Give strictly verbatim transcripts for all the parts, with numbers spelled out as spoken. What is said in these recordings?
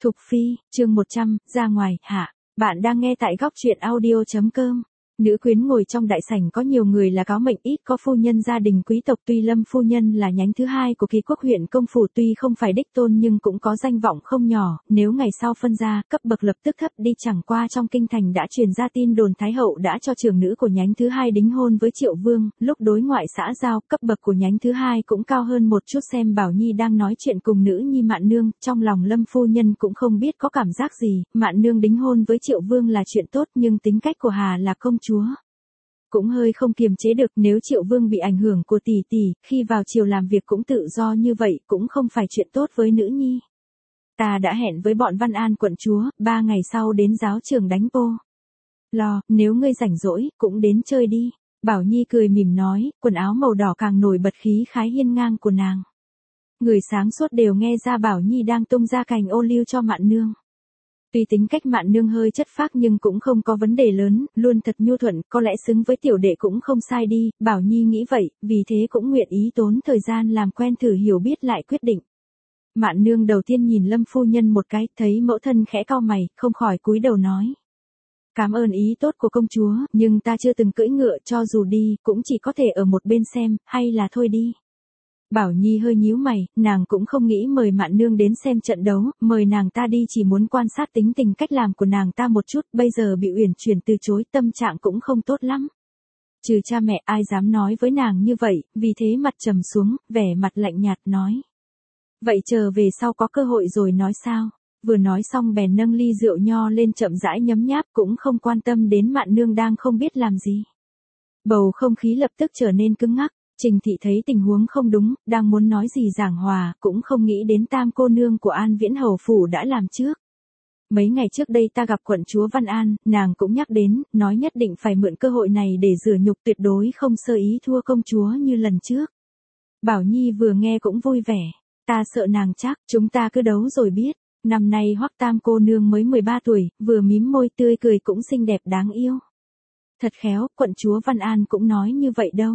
Thục Phi, chương một trăm, ra ngoài, hạ. Bạn đang nghe tại góc truyện audio.com. Nữ quyến ngồi trong đại sảnh có nhiều người là cáo mệnh ít có phu nhân gia đình quý tộc, tuy Lâm phu nhân là nhánh thứ hai của Kỳ Quốc huyện công phủ, tuy không phải đích tôn nhưng cũng có danh vọng không nhỏ, nếu ngày sau phân gia, cấp bậc lập tức thấp đi. Chẳng qua trong kinh thành đã truyền ra tin đồn Thái hậu đã cho trưởng nữ của nhánh thứ hai đính hôn với Triệu Vương, lúc đối ngoại xã giao, cấp bậc của nhánh thứ hai cũng cao hơn một chút. Xem Bảo Nhi đang nói chuyện cùng nữ nhi Mạn Nương, trong lòng Lâm phu nhân cũng không biết có cảm giác gì. Mạn Nương đính hôn với Triệu Vương là chuyện tốt, nhưng tính cách của Hà là công chúa cũng hơi không kiềm chế được. Nếu Triệu Vương bị ảnh hưởng của tỷ tỷ, khi vào triều làm việc cũng tự do như vậy, cũng không phải chuyện tốt với nữ nhi. Ta đã hẹn với bọn Văn An quận chúa, ba ngày sau đến giáo trường đánh pô lò, nếu ngươi rảnh rỗi, cũng đến chơi đi. Bảo Nhi cười mỉm nói, quần áo màu đỏ càng nổi bật khí khái hiên ngang của nàng. Người sáng suốt đều nghe ra Bảo Nhi đang tung ra cành ô liu cho Mạn Nương. Tuy tính cách Mạn Nương hơi chất phác nhưng cũng không có vấn đề lớn, luôn thật nhu thuận, có lẽ xứng với tiểu đệ cũng không sai đi. Bảo Nhi nghĩ vậy, vì thế cũng nguyện ý tốn thời gian làm quen thử hiểu biết lại quyết định. Mạn Nương đầu tiên nhìn Lâm phu nhân một cái, thấy mẫu thân khẽ cau mày, không khỏi cúi đầu nói: Cảm ơn ý tốt của công chúa, nhưng ta chưa từng cưỡi ngựa, cho dù đi, cũng chỉ có thể ở một bên xem, hay là thôi đi. Bảo Nhi hơi nhíu mày, nàng cũng không nghĩ mời Mạn Nương đến xem trận đấu, mời nàng ta đi chỉ muốn quan sát tính tình cách làm của nàng ta một chút, bây giờ bị Uyển Chuyển từ chối, tâm trạng cũng không tốt lắm. Trừ cha mẹ ai dám nói với nàng như vậy, vì thế mặt trầm xuống, vẻ mặt lạnh nhạt nói: Vậy chờ về sau có cơ hội rồi nói sao? Vừa nói xong bèn nâng ly rượu nho lên chậm rãi nhấm nháp, cũng không quan tâm đến Mạn Nương đang không biết làm gì. Bầu không khí lập tức trở nên cứng ngắc. Trình Thị thấy tình huống không đúng, đang muốn nói gì giảng hòa, cũng không nghĩ đến Tam cô nương của An Viễn hầu phủ đã làm trước. Mấy ngày trước đây ta gặp quận chúa Văn An, nàng cũng nhắc đến, nói nhất định phải mượn cơ hội này để rửa nhục, tuyệt đối không sơ ý thua công chúa như lần trước. Bảo Nhi vừa nghe cũng vui vẻ, ta sợ nàng chắc, chúng ta cứ đấu rồi biết. Năm nay Hoắc Tam cô nương mới mười ba tuổi, vừa mím môi tươi cười cũng xinh đẹp đáng yêu. Thật khéo, quận chúa Văn An cũng nói như vậy đâu.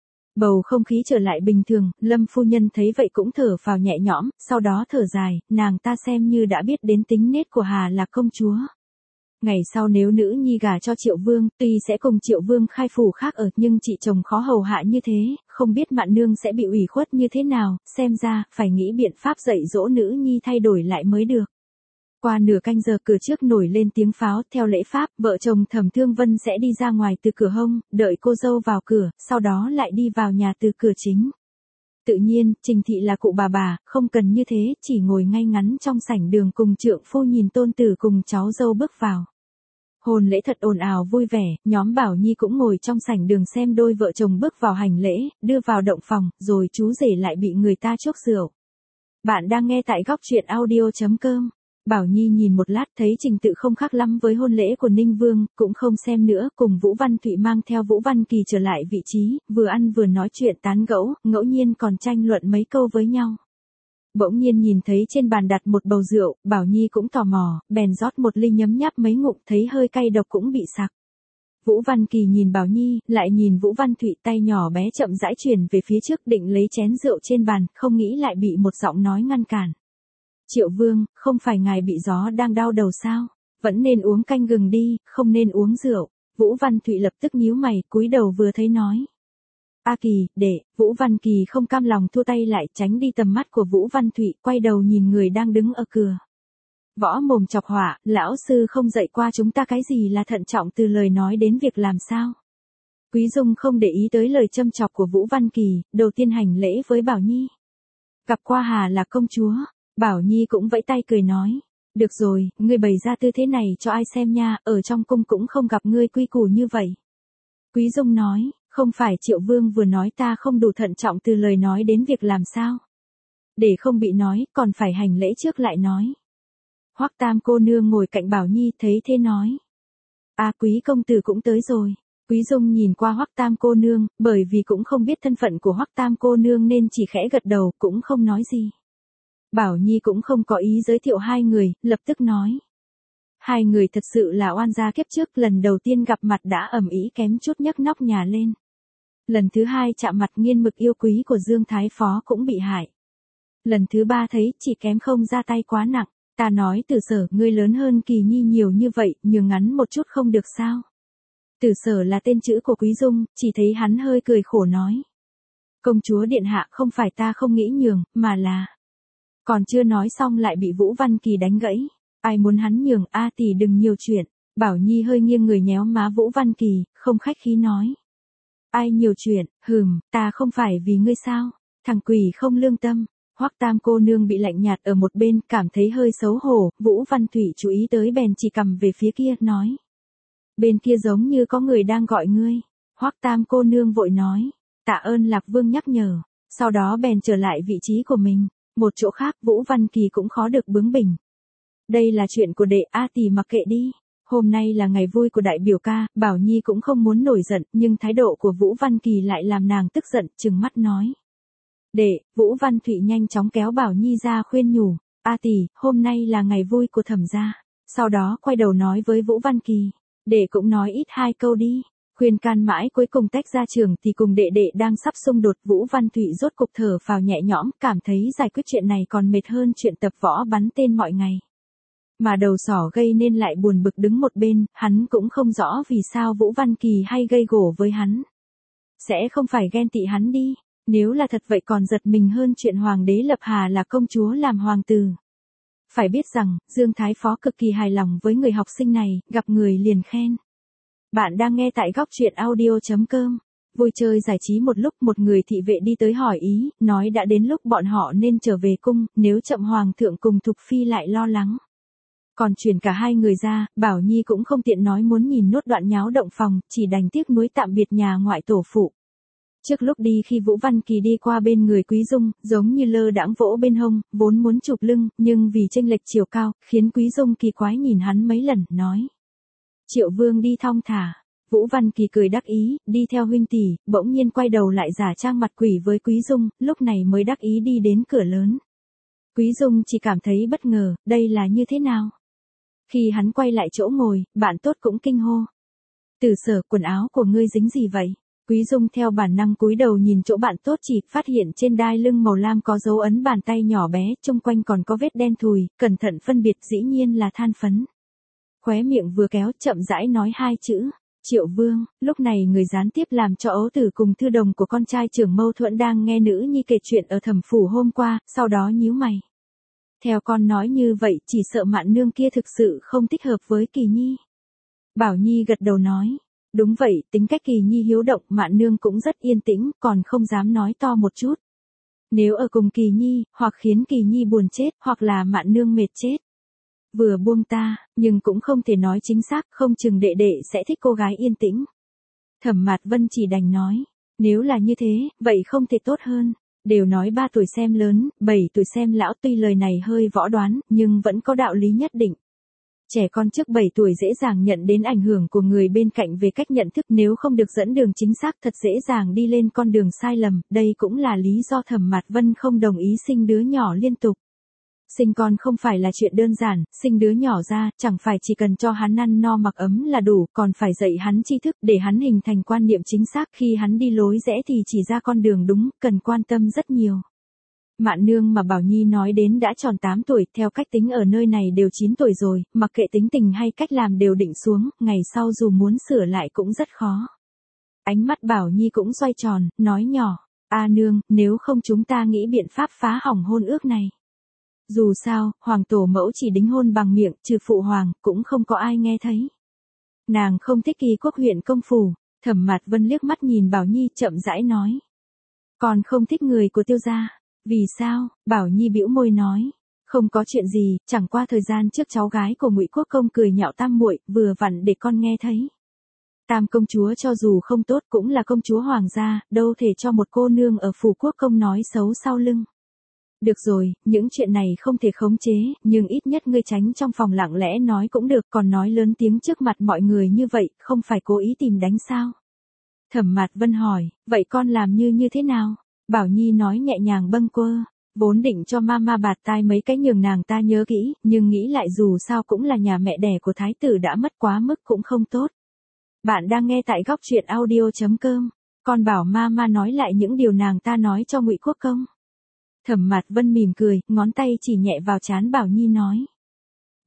Bầu không khí trở lại bình thường, Lâm phu nhân thấy vậy cũng thở phào nhẹ nhõm, sau đó thở dài, nàng ta xem như đã biết đến tính nết của Hà là công chúa. Ngày sau nếu nữ nhi gả cho Triệu Vương, tuy sẽ cùng Triệu Vương khai phủ khác ở, nhưng chị chồng khó hầu hạ như thế, không biết Mạn Nương sẽ bị ủy khuất như thế nào, xem ra, phải nghĩ biện pháp dạy dỗ nữ nhi thay đổi lại mới được. Qua nửa canh giờ cửa trước nổi lên tiếng pháo, theo lễ pháp, vợ chồng Thẩm Thương Vân sẽ đi ra ngoài từ cửa hông, đợi cô dâu vào cửa, sau đó lại đi vào nhà từ cửa chính. Tự nhiên, Trình Thị là cụ bà bà, không cần như thế, chỉ ngồi ngay ngắn trong sảnh đường cùng trượng phu nhìn tôn tử cùng cháu dâu bước vào. Hôn lễ thật ồn ào vui vẻ, nhóm Bảo Nhi cũng ngồi trong sảnh đường xem đôi vợ chồng bước vào hành lễ, đưa vào động phòng, rồi chú rể lại bị người ta chuốc rượu. Bạn đang nghe tại góc truyện audio.com. Bảo Nhi nhìn một lát thấy trình tự không khác lắm với hôn lễ của Ninh Vương, cũng không xem nữa, cùng Vũ Văn Thụy mang theo Vũ Văn Kỳ trở lại vị trí, vừa ăn vừa nói chuyện tán gẫu, ngẫu nhiên còn tranh luận mấy câu với nhau. Bỗng nhiên nhìn thấy trên bàn đặt một bầu rượu, Bảo Nhi cũng tò mò, bèn rót một ly nhấm nháp mấy ngụm, thấy hơi cay độc cũng bị sặc. Vũ Văn Kỳ nhìn Bảo Nhi, lại nhìn Vũ Văn Thụy, tay nhỏ bé chậm rãi chuyển về phía trước định lấy chén rượu trên bàn, không nghĩ lại bị một giọng nói ngăn cản. Triệu Vương, không phải ngài bị gió đang đau đầu sao? Vẫn nên uống canh gừng đi, không nên uống rượu. Vũ Văn Thụy lập tức nhíu mày, cúi đầu vừa thấy nói: A Kỳ, để. Vũ Văn Kỳ không cam lòng thua tay lại, tránh đi tầm mắt của Vũ Văn Thụy, quay đầu nhìn người đang đứng ở cửa. Võ mồm chọc họa, lão sư không dạy qua chúng ta cái gì là thận trọng từ lời nói đến việc làm sao? Quý Dung không để ý tới lời châm chọc của Vũ Văn Kỳ, đầu tiên hành lễ với Bảo Nhi. Gặp qua Hà là công chúa. Bảo Nhi cũng vẫy tay cười nói: Được rồi, ngươi bày ra tư thế này cho ai xem nha, ở trong cung cũng không gặp ngươi quy củ như vậy. Quý Dung nói: Không phải Triệu Vương vừa nói ta không đủ thận trọng từ lời nói đến việc làm sao? Để không bị nói, còn phải hành lễ trước lại nói. Hoắc Tam cô nương ngồi cạnh Bảo Nhi thấy thế nói: À, quý công tử cũng tới rồi. Quý Dung nhìn qua Hoắc Tam cô nương, bởi vì cũng không biết thân phận của Hoắc Tam cô nương nên chỉ khẽ gật đầu, cũng không nói gì. Bảo Nhi cũng không có ý giới thiệu hai người, lập tức nói: Hai người thật sự là oan gia kiếp trước, lần đầu tiên gặp mặt đã ầm ĩ kém chút nhấc nóc nhà lên. Lần thứ hai chạm mặt nghiên mực yêu quý của Dương Thái Phó cũng bị hại. Lần thứ ba thấy chỉ kém không ra tay quá nặng. Ta nói Tử Sở, ngươi lớn hơn Kỳ Nhi nhiều như vậy, nhường ngắn một chút không được sao? Tử Sở là tên chữ của Quý Dung, chỉ thấy hắn hơi cười khổ nói. Công chúa điện hạ, không phải ta không nghĩ nhường, mà là... Còn chưa nói xong lại bị Vũ Văn Kỳ đánh gãy. Ai muốn hắn nhường, a tỷ đừng nhiều chuyện. Bảo Nhi hơi nghiêng người nhéo má Vũ Văn Kỳ, không khách khí nói. Ai nhiều chuyện, hừm, ta không phải vì ngươi sao? Thằng quỷ không lương tâm. Hoắc Tam cô nương bị lạnh nhạt ở một bên, cảm thấy hơi xấu hổ, Vũ Văn Thủy chú ý tới bèn chỉ cầm về phía kia, nói. Bên kia giống như có người đang gọi ngươi. Hoắc Tam cô nương vội nói. Tạ ơn Lạc Vương nhắc nhở. Sau đó bèn trở lại vị trí của mình. Một chỗ khác Vũ Văn Kỳ cũng khó được bướng bỉnh. Đây là chuyện của đệ, a tỷ mặc kệ đi. Hôm nay là ngày vui của đại biểu ca, Bảo Nhi cũng không muốn nổi giận, nhưng thái độ của Vũ Văn Kỳ lại làm nàng tức giận, trừng mắt nói. Đệ, Vũ Văn Thụy nhanh chóng kéo Bảo Nhi ra khuyên nhủ. A tỷ, hôm nay là ngày vui của thẩm gia. Sau đó quay đầu nói với Vũ Văn Kỳ. Đệ cũng nói ít hai câu đi. Khuyên can mãi cuối cùng tách ra trường thì cùng đệ đệ đang sắp xung đột. Vũ Văn Thụy rốt cục thở phào nhẹ nhõm, cảm thấy giải quyết chuyện này còn mệt hơn chuyện tập võ bắn tên mọi ngày. Mà đầu sỏ gây nên lại buồn bực đứng một bên, hắn cũng không rõ vì sao Vũ Văn Kỳ hay gây gổ với hắn. Sẽ không phải ghen tị hắn đi, nếu là thật vậy còn giật mình hơn chuyện hoàng đế lập Hà là công chúa làm hoàng tử. Phải biết rằng, Dương Thái Phó cực kỳ hài lòng với người học sinh này, gặp người liền khen. Bạn đang nghe tại góc truyện audio chấm com. Vui chơi giải trí một lúc, một người thị vệ đi tới hỏi ý, nói đã đến lúc bọn họ nên trở về cung, nếu chậm hoàng thượng cùng Thục Phi lại lo lắng. Còn chuyển cả hai người ra, Bảo Nhi cũng không tiện nói muốn nhìn nốt đoạn nháo động phòng, chỉ đành tiếc nuối tạm biệt nhà ngoại tổ phụ. Trước lúc đi khi Vũ Văn Kỳ đi qua bên người Quý Dung, giống như lơ đãng vỗ bên hông, vốn muốn chụp lưng, nhưng vì chênh lệch chiều cao, khiến Quý Dung kỳ quái nhìn hắn mấy lần, nói. Triệu Vương đi thong thả. Vũ Văn Kỳ cười đắc ý, đi theo huynh tỷ, bỗng nhiên quay đầu lại giả trang mặt quỷ với Quý Dung, lúc này mới đắc ý đi đến cửa lớn. Quý Dung chỉ cảm thấy bất ngờ, đây là như thế nào? Khi hắn quay lại chỗ ngồi, bạn tốt cũng kinh hô. Tử Sở, quần áo của ngươi dính gì vậy? Quý Dung theo bản năng cúi đầu nhìn chỗ bạn tốt, chỉ phát hiện trên đai lưng màu lam có dấu ấn bàn tay nhỏ bé, chung quanh còn có vết đen thùi, cẩn thận phân biệt dĩ nhiên là than phấn. Khóe miệng vừa kéo, chậm rãi nói hai chữ. Triệu Vương. Lúc này người gián tiếp làm cho ấu tử cùng thư đồng của con trai trưởng mâu thuẫn đang nghe nữ nhi kể chuyện ở thẩm phủ hôm qua, sau đó nhíu mày. Theo con nói như vậy, chỉ sợ Mạn nương kia thực sự không thích hợp với Kỳ Nhi. Bảo Nhi gật đầu nói. Đúng vậy, tính cách Kỳ Nhi hiếu động, Mạn nương cũng rất yên tĩnh, còn không dám nói to một chút. Nếu ở cùng Kỳ Nhi, hoặc khiến Kỳ Nhi buồn chết, hoặc là Mạn nương mệt chết. Vừa buông ta, nhưng cũng không thể nói chính xác, không chừng đệ đệ sẽ thích cô gái yên tĩnh. Thẩm Mạt Vân chỉ đành nói, nếu là như thế, vậy không thể tốt hơn. Đều nói ba tuổi xem lớn, bảy tuổi xem lão, tuy lời này hơi võ đoán, nhưng vẫn có đạo lý nhất định. Trẻ con trước bảy tuổi dễ dàng nhận đến ảnh hưởng của người bên cạnh về cách nhận thức, nếu không được dẫn đường chính xác thật dễ dàng đi lên con đường sai lầm, đây cũng là lý do Thẩm Mạt Vân không đồng ý sinh đứa nhỏ liên tục. Sinh con không phải là chuyện đơn giản, sinh đứa nhỏ ra, chẳng phải chỉ cần cho hắn ăn no mặc ấm là đủ, còn phải dạy hắn tri thức, để hắn hình thành quan niệm chính xác, khi hắn đi lối rẽ thì chỉ ra con đường đúng, cần quan tâm rất nhiều. Mạn nương mà Bảo Nhi nói đến đã tròn tám tuổi, theo cách tính ở nơi này đều chín tuổi rồi, mặc kệ tính tình hay cách làm đều định xuống, ngày sau dù muốn sửa lại cũng rất khó. Ánh mắt Bảo Nhi cũng xoay tròn, nói nhỏ, a nương, nếu không chúng ta nghĩ biện pháp phá hỏng hôn ước này. Dù sao, hoàng tổ mẫu chỉ đính hôn bằng miệng, trừ phụ hoàng, cũng không có ai nghe thấy. Nàng không thích Kỳ Quốc huyện công phủ. Thẩm Mạt Vân liếc mắt nhìn Bảo Nhi, chậm rãi nói. Còn không thích người của Tiêu gia. Vì sao? Bảo Nhi bĩu môi nói. Không có chuyện gì, chẳng qua thời gian trước cháu gái của Ngụy Quốc công cười nhạo Tam muội, vừa vặn để con nghe thấy. Tam công chúa cho dù không tốt cũng là công chúa hoàng gia, đâu thể cho một cô nương ở phủ quốc công nói xấu sau lưng. Được rồi, những chuyện này không thể khống chế, nhưng ít nhất ngươi tránh trong phòng lặng lẽ nói cũng được, còn nói lớn tiếng trước mặt mọi người như vậy, không phải cố ý tìm đánh sao? Thẩm Mạt Vân hỏi, vậy con làm như như thế nào? Bảo Nhi nói nhẹ nhàng bâng quơ, vốn định cho mama bạt tai mấy cái nhường nàng ta nhớ kỹ, nhưng nghĩ lại dù sao cũng là nhà mẹ đẻ của thái tử đã mất quá mức cũng không tốt. Bạn đang nghe tại góc truyện audio chấm com, con bảo mama nói lại những điều nàng ta nói cho Ngụy Quốc công. Thẩm Mạt Vân mỉm cười, ngón tay chỉ nhẹ vào trán Bảo Nhi nói.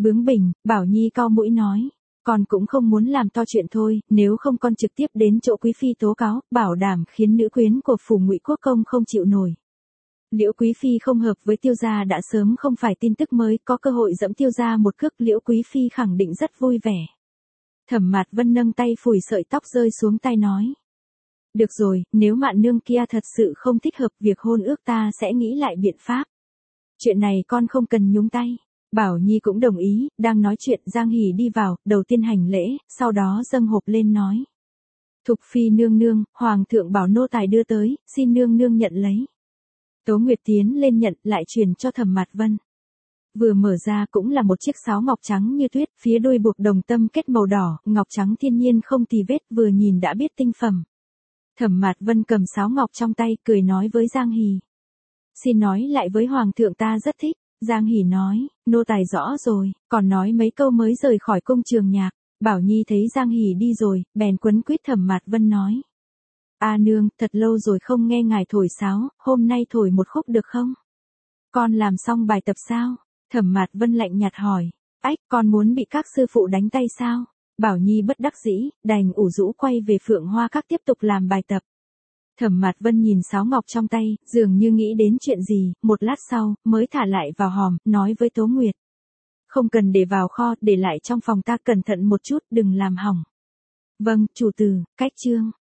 Bướng bỉnh, Bảo Nhi cau mũi nói. Con cũng không muốn làm to chuyện thôi, nếu không con trực tiếp đến chỗ quý phi tố cáo, bảo đảm khiến nữ quyến của phủ Ngụy Quốc công không chịu nổi. Liễu quý phi không hợp với Tiêu gia đã sớm không phải tin tức mới, có cơ hội dẫm Tiêu gia một cước, Liễu quý phi khẳng định rất vui vẻ. Thẩm Mạt Vân nâng tay phủi sợi tóc rơi xuống tai nói. Được rồi, nếu Mạn nương kia thật sự không thích hợp việc hôn ước ta sẽ nghĩ lại biện pháp. Chuyện này con không cần nhúng tay. Bảo Nhi cũng đồng ý, đang nói chuyện Giang Hỷ đi vào, đầu tiên hành lễ, sau đó dâng hộp lên nói. Thục phi nương nương, hoàng thượng bảo nô tài đưa tới, xin nương nương nhận lấy. Tố Nguyệt tiến lên nhận, lại truyền cho Thẩm Mạt Vân. Vừa mở ra cũng là một chiếc sáo ngọc trắng như tuyết, phía đuôi buộc đồng tâm kết màu đỏ, ngọc trắng thiên nhiên không tì vết, vừa nhìn đã biết tinh phẩm. Thẩm Mạt Vân cầm sáo ngọc trong tay, cười nói với Giang Hỷ. Xin nói lại với hoàng thượng ta rất thích. Giang Hỷ nói, nô tài rõ rồi, còn nói mấy câu mới rời khỏi cung Trường Nhạc. Bảo Nhi thấy Giang Hỷ đi rồi, bèn quấn quýt Thẩm Mạt Vân nói. A nương, thật lâu rồi không nghe ngài thổi sáo, hôm nay thổi một khúc được không? Con làm xong bài tập sao? Thẩm Mạt Vân lạnh nhạt hỏi. Ách, con muốn bị các sư phụ đánh tay sao? Bảo Nhi bất đắc dĩ, đành ủ rũ quay về Phượng Hoa Các tiếp tục làm bài tập. Thẩm Mạt Vân nhìn sáo ngọc trong tay, dường như nghĩ đến chuyện gì, một lát sau, mới thả lại vào hòm, nói với Tố Nguyệt. Không cần để vào kho, để lại trong phòng ta, cẩn thận một chút, đừng làm hỏng. Vâng, chủ tử, cách chương.